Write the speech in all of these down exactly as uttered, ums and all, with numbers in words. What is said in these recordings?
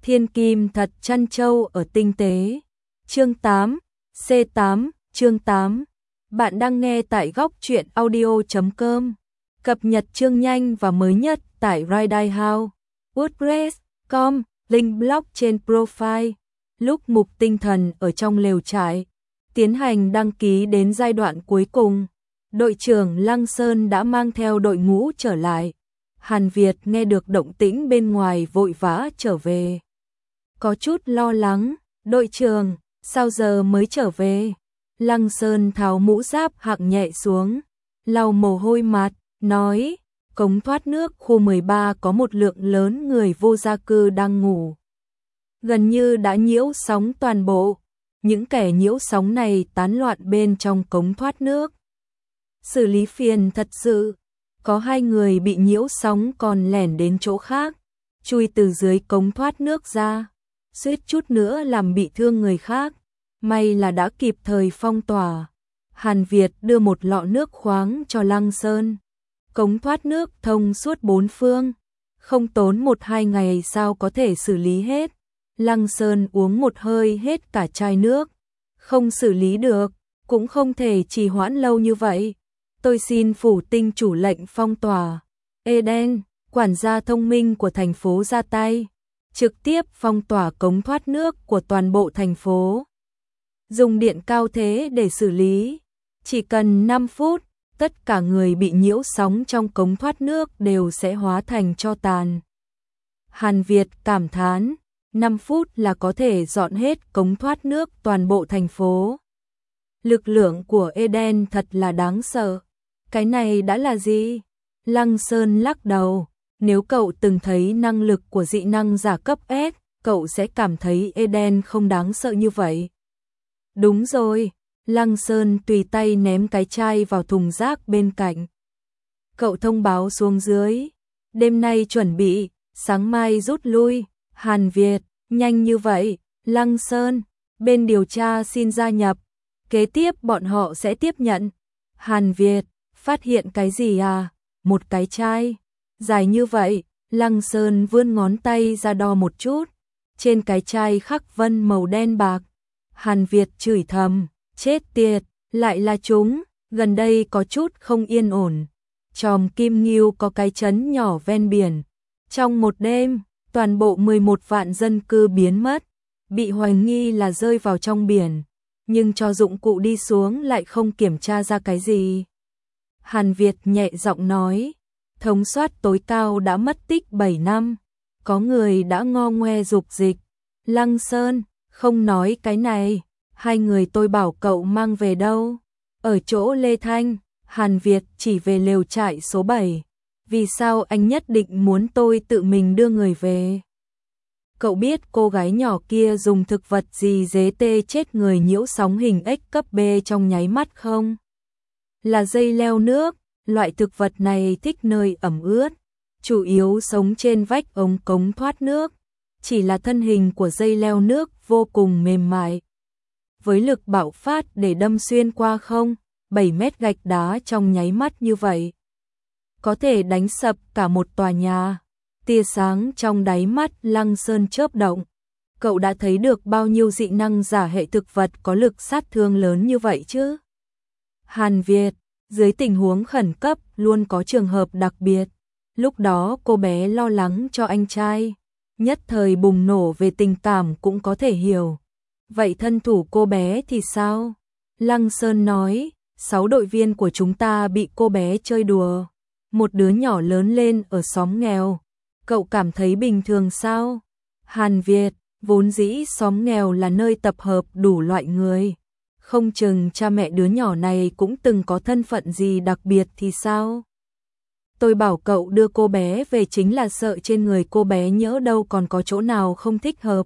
Thiên kim thật chăn trâu ở tinh tế. Chương tám, C tám, chương tám. Bạn đang nghe tại góc truyện audio chấm com. Cập nhật chương nhanh và mới nhất tại Ride House, WordPress chấm com, link blog trên profile. Lúc mục tinh thần ở trong lều trại, tiến hành đăng ký đến giai đoạn cuối cùng. Đội trưởng Lăng Sơn đã mang theo đội ngũ trở lại. Hàn Việt nghe được động tĩnh bên ngoài vội vã trở về. Có chút lo lắng, đội trưởng, sao giờ mới trở về? Lăng Sơn tháo mũ giáp hạng nhẹ xuống, lau mồ hôi mặt, nói, cống thoát nước khu mười ba có một lượng lớn người vô gia cư đang ngủ. Gần như đã nhiễu sóng toàn bộ, những kẻ nhiễu sóng này tán loạn bên trong cống thoát nước. Xử lý phiền thật sự, có hai người bị nhiễu sóng còn lẻn đến chỗ khác, chui từ dưới cống thoát nước ra, suýt chút nữa làm bị thương người khác, may là đã kịp thời phong tỏa. Hàn Việt đưa một lọ nước khoáng cho Lăng Sơn. Cống thoát nước thông suốt bốn phương, không tốn một hai ngày sao có thể xử lý hết. Lăng Sơn uống một hơi hết cả chai nước. Không xử lý được, cũng không thể trì hoãn lâu như vậy. Tôi xin phủ tinh chủ lệnh phong tỏa. Eden, quản gia thông minh của thành phố ra tay, trực tiếp phong tỏa cống thoát nước của toàn bộ thành phố. Dùng điện cao thế để xử lý, chỉ cần năm phút, tất cả người bị nhiễu sóng trong cống thoát nước đều sẽ hóa thành tro tàn. Hàn Việt cảm thán, năm phút là có thể dọn hết cống thoát nước toàn bộ thành phố. Lực lượng của Eden thật là đáng sợ. Cái này đã là gì? Lăng Sơn lắc đầu, nếu cậu từng thấy năng lực của dị năng giả cấp S, cậu sẽ cảm thấy Eden không đáng sợ như vậy. Đúng rồi, Lăng Sơn tùy tay ném cái chai vào thùng rác bên cạnh. Cậu thông báo xuống dưới, đêm nay chuẩn bị, sáng mai rút lui. Hàn Việt, nhanh như vậy, Lăng Sơn, bên điều tra xin gia nhập, kế tiếp bọn họ sẽ tiếp nhận. Hàn Việt, phát hiện cái gì à? Một cái chai, dài như vậy. Lăng Sơn vươn ngón tay ra đo một chút, trên cái chai khắc vân màu đen bạc. Hàn Việt chửi thầm, chết tiệt, lại là chúng, gần đây có chút không yên ổn. Chòm Kim Ngưu có cái trấn nhỏ ven biển. Trong một đêm, toàn bộ mười một vạn dân cư biến mất, bị hoài nghi là rơi vào trong biển, nhưng cho dụng cụ đi xuống lại không kiểm tra ra cái gì. Hàn Việt nhẹ giọng nói, thống soát tối cao đã mất tích bảy năm, có người đã ngo ngoe dục dịch. Lăng Sơn, không nói cái này, hai người tôi bảo cậu mang về đâu? Ở chỗ Lê Thanh. Hàn Việt chỉ về lều trại số bảy. Vì sao anh nhất định muốn tôi tự mình đưa người về? Cậu biết cô gái nhỏ kia dùng thực vật gì dế tê chết người nhiễu sóng hình X cấp B trong nháy mắt không? Là dây leo nước, loại thực vật này thích nơi ẩm ướt, chủ yếu sống trên vách ống cống thoát nước, chỉ là thân hình của dây leo nước vô cùng mềm mại. Với lực bạo phát để đâm xuyên qua không, bảy mét gạch đá trong nháy mắt như vậy, có thể đánh sập cả một tòa nhà. Tia sáng trong đáy mắt Lăng Sơn chớp động. Cậu đã thấy được bao nhiêu dị năng giả hệ thực vật có lực sát thương lớn như vậy chứ? Hàn Việt, dưới tình huống khẩn cấp luôn có trường hợp đặc biệt. Lúc đó cô bé lo lắng cho anh trai, nhất thời bùng nổ về tình cảm cũng có thể hiểu. Vậy thân thủ cô bé thì sao? Lăng Sơn nói, sáu đội viên của chúng ta bị cô bé chơi đùa. Một đứa nhỏ lớn lên ở xóm nghèo. Cậu cảm thấy bình thường sao? Hàn Việt, vốn dĩ xóm nghèo là nơi tập hợp đủ loại người. Không chừng cha mẹ đứa nhỏ này cũng từng có thân phận gì đặc biệt thì sao? Tôi bảo cậu đưa cô bé về chính là sợ trên người cô bé nhỡ đâu còn có chỗ nào không thích hợp.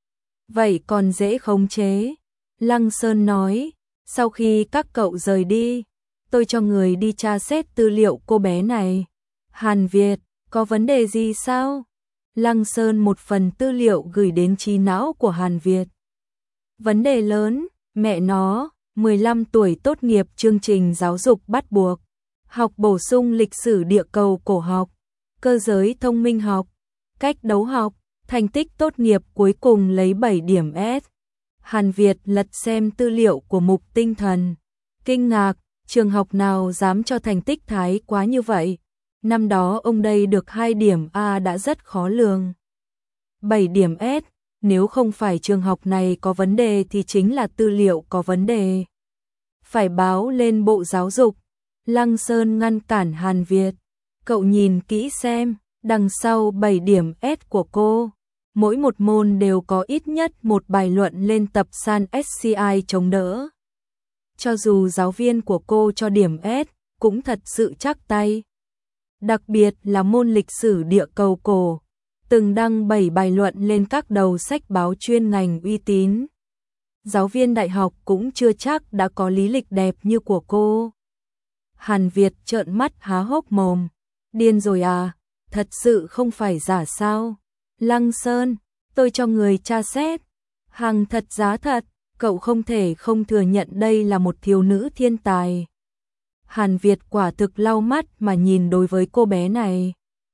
Vậy còn dễ khống chế. Lăng Sơn nói, sau khi các cậu rời đi, tôi cho người đi tra xét tư liệu cô bé này. Hàn Việt, có vấn đề gì sao? Lăng Sơn một phần tư liệu gửi đến trí não của Hàn Việt. Vấn đề lớn, mẹ nó, mười lăm tuổi tốt nghiệp chương trình giáo dục bắt buộc, học bổ sung lịch sử địa cầu cổ học, cơ giới thông minh học, cách đấu học, Thành tích tốt nghiệp cuối cùng lấy bảy điểm S. Hàn Việt lật xem tư liệu của Mục Tinh Thần. Kinh ngạc, trường học nào dám cho thành tích thái quá như vậy. Năm đó ông đây được hai điểm A đã rất khó lường. bảy điểm S, nếu không phải trường học này có vấn đề thì chính là tư liệu có vấn đề. Phải báo lên Bộ Giáo dục. Lăng Sơn ngăn cản Hàn Việt. Cậu nhìn kỹ xem, đằng sau bảy điểm S của cô, mỗi một môn đều có ít nhất một bài luận lên tập san ét xê i chống đỡ. Cho dù giáo viên của cô cho điểm S, cũng thật sự chắc tay. Đặc biệt là môn lịch sử địa cầu cổ, từng đăng bảy bài luận lên các đầu sách báo chuyên ngành uy tín. Giáo viên đại học cũng chưa chắc đã có lý lịch đẹp như của cô. Hàn Việt trợn mắt há hốc mồm. Điên rồi à, thật sự không phải giả sao? Lăng Sơn, tôi cho người tra xét. Hàng thật giá thật, cậu không thể không thừa nhận đây là một thiếu nữ thiên tài. Hàn Việt quả thực lau mắt mà nhìn đối với cô bé này.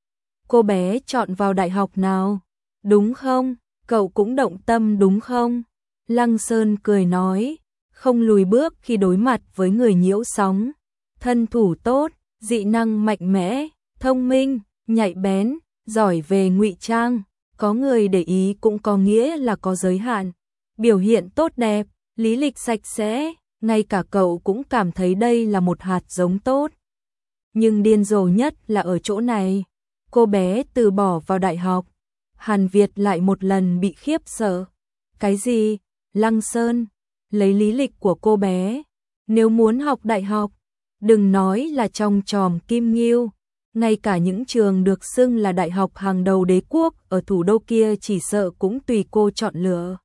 Cô bé chọn vào đại học nào? Đúng không? Cậu cũng động tâm đúng không? Lăng Sơn cười nói, không lùi bước khi đối mặt với người nhiễu sóng. Thân thủ tốt, dị năng mạnh mẽ, thông minh, nhạy bén, giỏi về ngụy trang, có người để ý cũng có nghĩa là có giới hạn. Biểu hiện tốt đẹp, lý lịch sạch sẽ, ngay cả cậu cũng cảm thấy đây là một hạt giống tốt. Nhưng điên rồ nhất là ở chỗ này, cô bé từ bỏ vào đại học. Hàn Việt lại một lần bị khiếp sợ. Cái gì? Lăng Sơn, lấy lý lịch của cô bé, nếu muốn học đại học, đừng nói là trong tròm Kim Ngưu, ngay cả những trường được xưng là đại học hàng đầu đế quốc ở thủ đô kia chỉ sợ cũng tùy cô chọn lựa.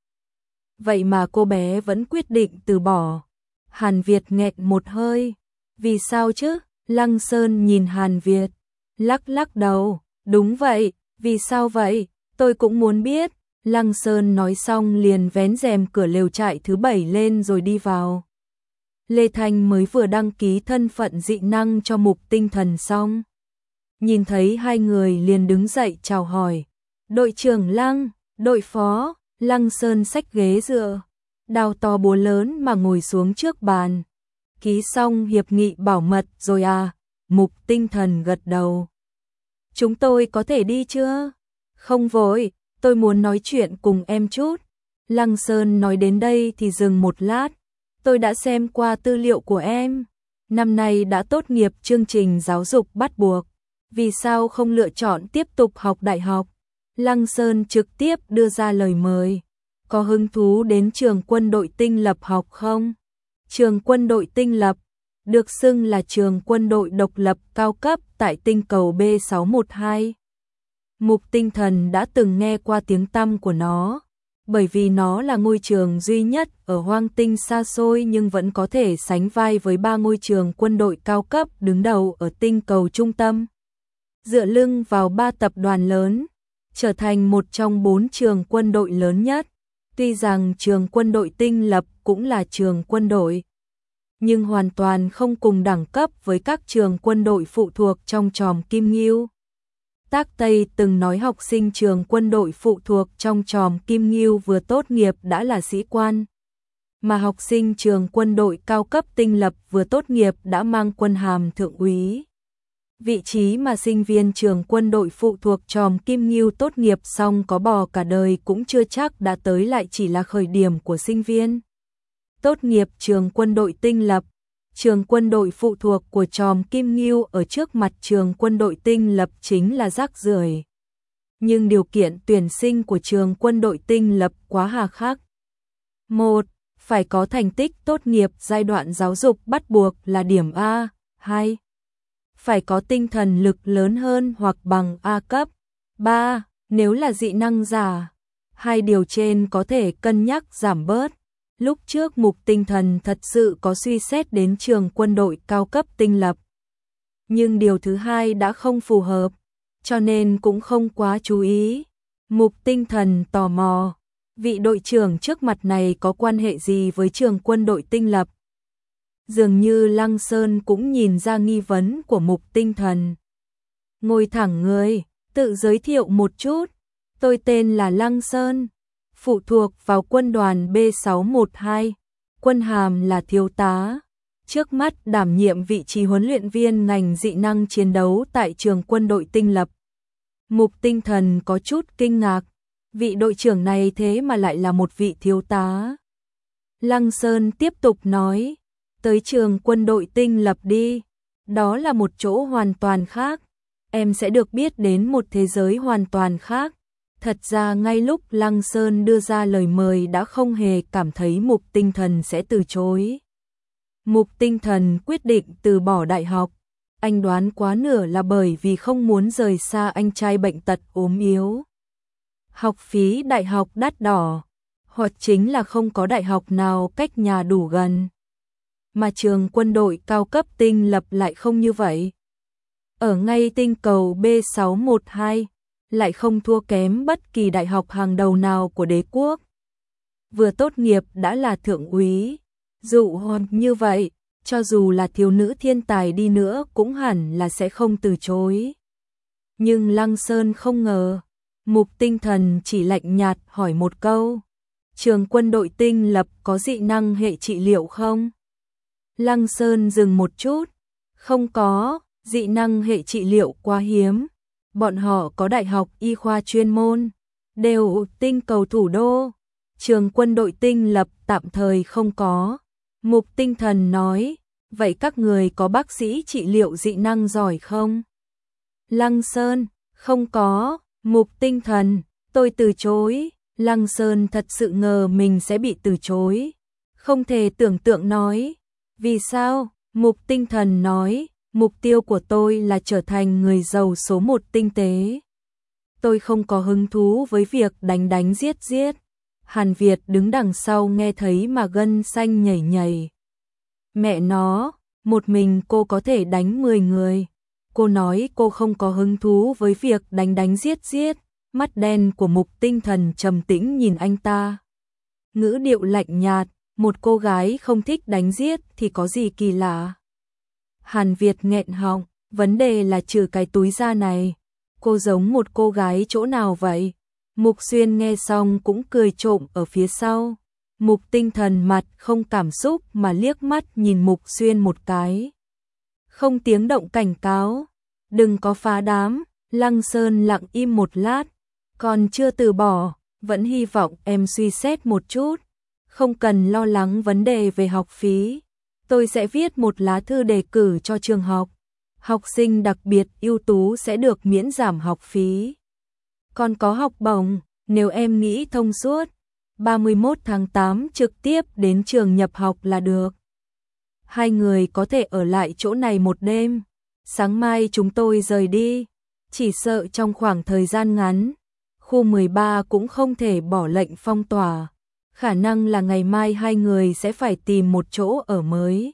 Vậy mà cô bé vẫn quyết định từ bỏ. Hàn Việt nghẹn một hơi. Vì sao chứ? Lăng Sơn nhìn Hàn Việt, lắc lắc đầu. Đúng vậy, vì sao vậy? Tôi cũng muốn biết. Lăng Sơn nói xong liền vén rèm cửa lều trại thứ bảy lên rồi đi vào. Lê Thanh mới vừa đăng ký thân phận dị năng cho Mục Tinh Thần xong. Nhìn thấy hai người liền đứng dậy chào hỏi. Đội trưởng Lăng, đội phó. Lăng Sơn xách ghế dựa, đào to búa lớn mà ngồi xuống trước bàn. Ký xong hiệp nghị bảo mật rồi à? Mục Tinh Thần gật đầu. Chúng tôi có thể đi chưa? Không vội, tôi muốn nói chuyện cùng em chút. Lăng Sơn nói đến đây thì dừng một lát. Tôi đã xem qua tư liệu của em. Năm nay đã tốt nghiệp chương trình giáo dục bắt buộc. Vì sao không lựa chọn tiếp tục học đại học? Lăng Sơn trực tiếp đưa ra lời mời. Có hứng thú đến trường quân đội tinh lập học không? Trường quân đội tinh lập, được xưng là trường quân đội độc lập cao cấp tại tinh cầu B sáu một hai. Mục Tinh Thần đã từng nghe qua tiếng tăm của nó, bởi vì nó là ngôi trường duy nhất ở hoang tinh xa xôi nhưng vẫn có thể sánh vai với ba ngôi trường quân đội cao cấp đứng đầu ở tinh cầu trung tâm. Dựa lưng vào ba tập đoàn lớn, trở thành một trong bốn trường quân đội lớn nhất. Tuy rằng trường quân đội tinh lập cũng là trường quân đội, nhưng hoàn toàn không cùng đẳng cấp với các trường quân đội phụ thuộc trong tròm Kim Ngưu. Tác Tây từng nói học sinh trường quân đội phụ thuộc trong tròm Kim Ngưu vừa tốt nghiệp đã là sĩ quan, mà học sinh trường quân đội cao cấp tinh lập vừa tốt nghiệp đã mang quân hàm thượng úy. Vị trí mà sinh viên trường quân đội phụ thuộc tròm Kim Ngưu tốt nghiệp xong có bò cả đời cũng chưa chắc đã tới, lại chỉ là khởi điểm của sinh viên. Tốt nghiệp trường quân đội tinh lập, trường quân đội phụ thuộc của tròm Kim Ngưu ở trước mặt trường quân đội tinh lập chính là rác rưởi. Nhưng điều kiện tuyển sinh của trường quân đội tinh lập quá hà khắc. một. Phải có thành tích tốt nghiệp giai đoạn giáo dục bắt buộc là điểm A. hai. Phải có tinh thần lực lớn hơn hoặc bằng A cấp. ba. Nếu là dị năng giả, hai điều trên có thể cân nhắc giảm bớt. Lúc trước Mục Tinh Thần thật sự có suy xét đến trường quân đội cao cấp tinh lập. Nhưng điều thứ hai đã không phù hợp, cho nên cũng không quá chú ý. Mục Tinh Thần tò mò, vị đội trưởng trước mặt này có quan hệ gì với trường quân đội tinh lập? Dường như Lăng Sơn cũng nhìn ra nghi vấn của Mục Tinh Thần. Ngồi thẳng người, tự giới thiệu một chút. Tôi tên là Lăng Sơn, phụ thuộc vào quân đoàn B sáu một hai, quân hàm là thiếu tá. Trước mắt đảm nhiệm vị trí huấn luyện viên ngành dị năng chiến đấu tại trường quân đội Tinh Lập. Mục Tinh Thần có chút kinh ngạc, vị đội trưởng này thế mà lại là một vị thiếu tá. Lăng Sơn tiếp tục nói, tới trường quân đội Tinh Lập đi, đó là một chỗ hoàn toàn khác, em sẽ được biết đến một thế giới hoàn toàn khác. Thật ra ngay lúc Lăng Sơn đưa ra lời mời đã không hề cảm thấy Mục Tinh Thần sẽ từ chối. Mục Tinh Thần quyết định từ bỏ đại học, anh đoán quá nửa là bởi vì không muốn rời xa anh trai bệnh tật ốm yếu. Học phí đại học đắt đỏ, hoặc chính là không có đại học nào cách nhà đủ gần. Mà trường quân đội cao cấp Tinh Lập lại không như vậy. Ở ngay tinh cầu B sáu một hai, lại không thua kém bất kỳ đại học hàng đầu nào của đế quốc. Vừa tốt nghiệp đã là thượng úy, dụ hoặc như vậy, cho dù là thiếu nữ thiên tài đi nữa cũng hẳn là sẽ không từ chối. Nhưng Lăng Sơn không ngờ, Mục Tinh Thần chỉ lạnh nhạt hỏi một câu, trường quân đội Tinh Lập có dị năng hệ trị liệu không? Lăng Sơn dừng một chút, không có, dị năng hệ trị liệu quá hiếm. Bọn họ có đại học y khoa chuyên môn, đều tinh cầu thủ đô, trường quân đội Tinh Lập tạm thời không có. Mục Tinh Thần nói, vậy các người có bác sĩ trị liệu dị năng giỏi không? Lăng Sơn, không có. Mục Tinh Thần, tôi từ chối. Lăng Sơn thật sự ngờ mình sẽ bị từ chối, không thể tưởng tượng nói, vì sao? Mục Tinh Thần nói, mục tiêu của tôi là trở thành người giàu số một tinh tế. Tôi không có hứng thú với việc đánh đánh giết giết. Hàn Việt đứng đằng sau nghe thấy mà gân xanh nhảy nhảy. Mẹ nó, một mình cô có thể đánh mười người. Cô nói cô không có hứng thú với việc đánh đánh giết giết. Mắt đen của Mục Tinh Thần trầm tĩnh nhìn anh ta. Ngữ điệu lạnh nhạt, một cô gái không thích đánh giết thì có gì kỳ lạ. Hàn Việt nghẹn họng, vấn đề là trừ cái túi da này, cô giống một cô gái chỗ nào vậy? Mục Xuyên nghe xong cũng cười trộm ở phía sau. Mục Tinh Thần mặt không cảm xúc mà liếc mắt nhìn Mục Xuyên một cái. Không tiếng động cảnh cáo, đừng có phá đám. Lăng Sơn lặng im một lát, còn chưa từ bỏ, vẫn hy vọng em suy xét một chút. Không cần lo lắng vấn đề về học phí. Tôi sẽ viết một lá thư đề cử cho trường học. Học sinh đặc biệt ưu tú sẽ được miễn giảm học phí. Còn có học bổng, nếu em nghĩ thông suốt, ba mươi mốt tháng tám trực tiếp đến trường nhập học là được. Hai người có thể ở lại chỗ này một đêm. Sáng mai chúng tôi rời đi. Chỉ sợ trong khoảng thời gian ngắn, khu mười ba cũng không thể bỏ lệnh phong tỏa. Khả năng là ngày mai hai người sẽ phải tìm một chỗ ở mới.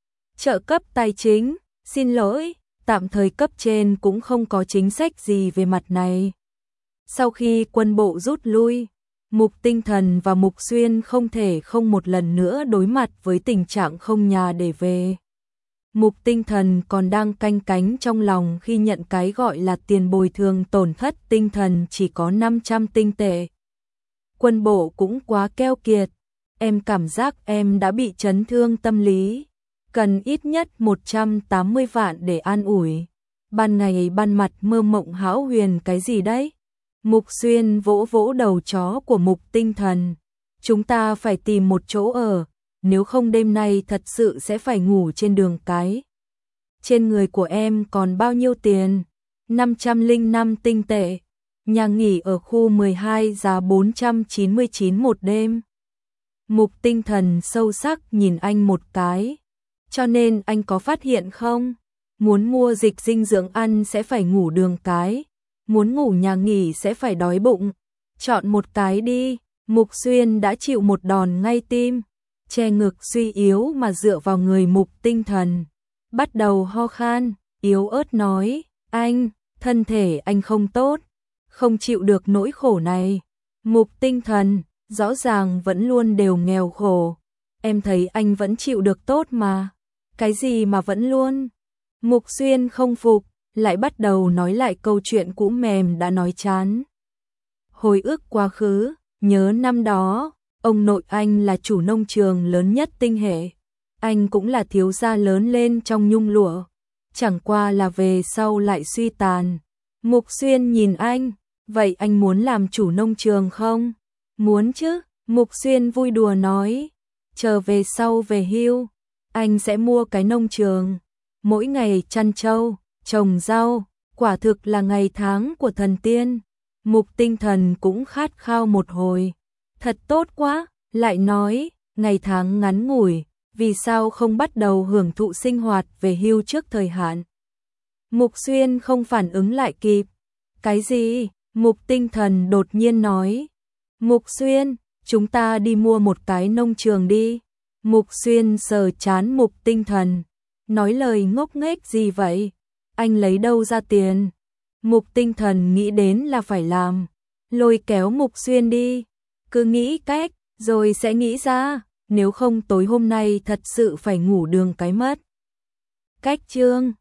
Trợ cấp tài chính, xin lỗi, tạm thời cấp trên cũng không có chính sách gì về mặt này. Sau khi quân bộ rút lui, Mục Tinh Thần và Mục Xuyên không thể không một lần nữa đối mặt với tình trạng không nhà để về. Mục Tinh Thần còn đang canh cánh trong lòng khi nhận cái gọi là tiền bồi thường tổn thất tinh thần chỉ có năm trăm tinh tệ. Quân bộ cũng quá keo kiệt, em cảm giác em đã bị chấn thương tâm lý, cần ít nhất một trăm tám mươi vạn để an ủi. Ban ngày ban mặt mơ mộng hão huyền cái gì đấy? Mục Xuyên vỗ vỗ đầu chó của Mục Tinh Thần. Chúng ta phải tìm một chỗ ở, nếu không đêm nay thật sự sẽ phải ngủ trên đường cái. Trên người của em còn bao nhiêu tiền? năm trăm lẻ năm tinh tệ. Nhà nghỉ ở khu mười hai giá bốn trăm chín mươi chín một đêm. Mục Tinh Thần sâu sắc nhìn anh một cái. Cho nên anh có phát hiện không? Muốn mua dịch dinh dưỡng ăn sẽ phải ngủ đường cái. Muốn ngủ nhà nghỉ sẽ phải đói bụng. Chọn một cái đi. Mục Xuyên đã chịu một đòn ngay tim. Che ngực suy yếu mà dựa vào người Mục Tinh Thần. Bắt đầu ho khan, yếu ớt nói, anh, thân thể anh không tốt, không chịu được nỗi khổ này. Mục Tinh Thần, rõ ràng vẫn luôn đều nghèo khổ. Em thấy anh vẫn chịu được tốt mà. Cái gì mà vẫn luôn? Mục Xuyên không phục, lại bắt đầu nói lại câu chuyện cũ mềm đã nói chán. hồi ức quá khứ, nhớ năm đó, ông nội anh là chủ nông trường lớn nhất Tinh Hệ. Anh cũng là thiếu gia lớn lên trong nhung lụa, chẳng qua là về sau lại suy tàn. Mục Xuyên nhìn anh, vậy anh muốn làm chủ nông trường không? Muốn chứ, Mục Xuyên vui đùa nói, chờ về sau về hưu, anh sẽ mua cái nông trường, mỗi ngày chăn trâu, trồng rau, quả thực là ngày tháng của thần tiên. Mục Tinh Thần cũng khát khao một hồi, thật tốt quá, lại nói, ngày tháng ngắn ngủi, vì sao không bắt đầu hưởng thụ sinh hoạt về hưu trước thời hạn? Mục Xuyên không phản ứng lại kịp. Cái gì? Mục Tinh Thần đột nhiên nói. Mục Xuyên, chúng ta đi mua một cái nông trường đi. Mục Xuyên sờ chán Mục Tinh Thần, nói lời ngốc nghếch gì vậy? Anh lấy đâu ra tiền? Mục Tinh Thần nghĩ đến là phải làm, lôi kéo Mục Xuyên đi, cứ nghĩ cách, rồi sẽ nghĩ ra, nếu không tối hôm nay thật sự phải ngủ đường cái mất. Cách chương